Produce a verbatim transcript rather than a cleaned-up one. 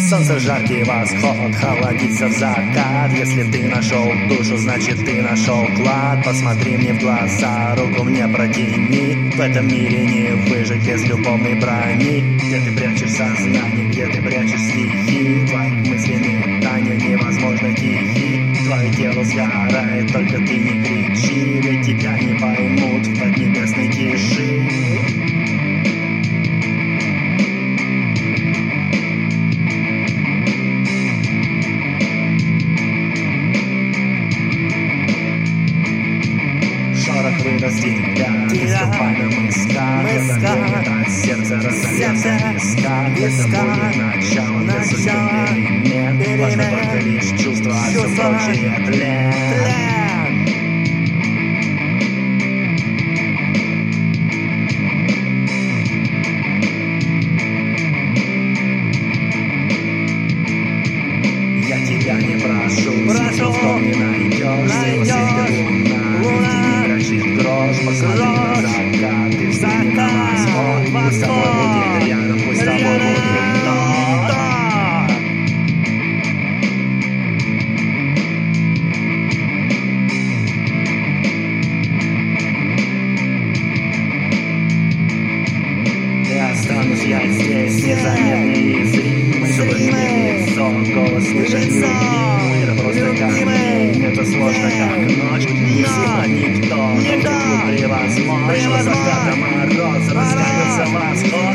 Солнце, жаркий восход, холодится в закат. Если ты нашел душу, значит ты нашел клад. Посмотри мне в глаза, руку мне протяни. В этом мире не выжить без любовной брони. Где ты прячешь сознание, где ты прячешь стихи? Твои мысли метания невозможно тихи. Твое тело сгорает, только ты не кричи. Ведь тебя не поймут в поднебесной тиши. Шорох вырос тебя, ты ступай мыска. Это будет сердце разольется в висках. Это будет начало для судьбы перемен. Важно только лишь чувство, а все прочее тлен. Я тебя не прошу, прошу, что не найдешь, найдешь. Дрожь, посмотри на закат, ты взгляни на восход. Пусть с тобой будет рядом, пусть с тобой будет ночь. И останусь я здесь, незаметный и зримый. Чтобы мне лицо, голос слышать любимый. Мир просто как день, это сложно как ночь. Не сильно никто, никто. Превозмочь, заката мороз, раскалился восход.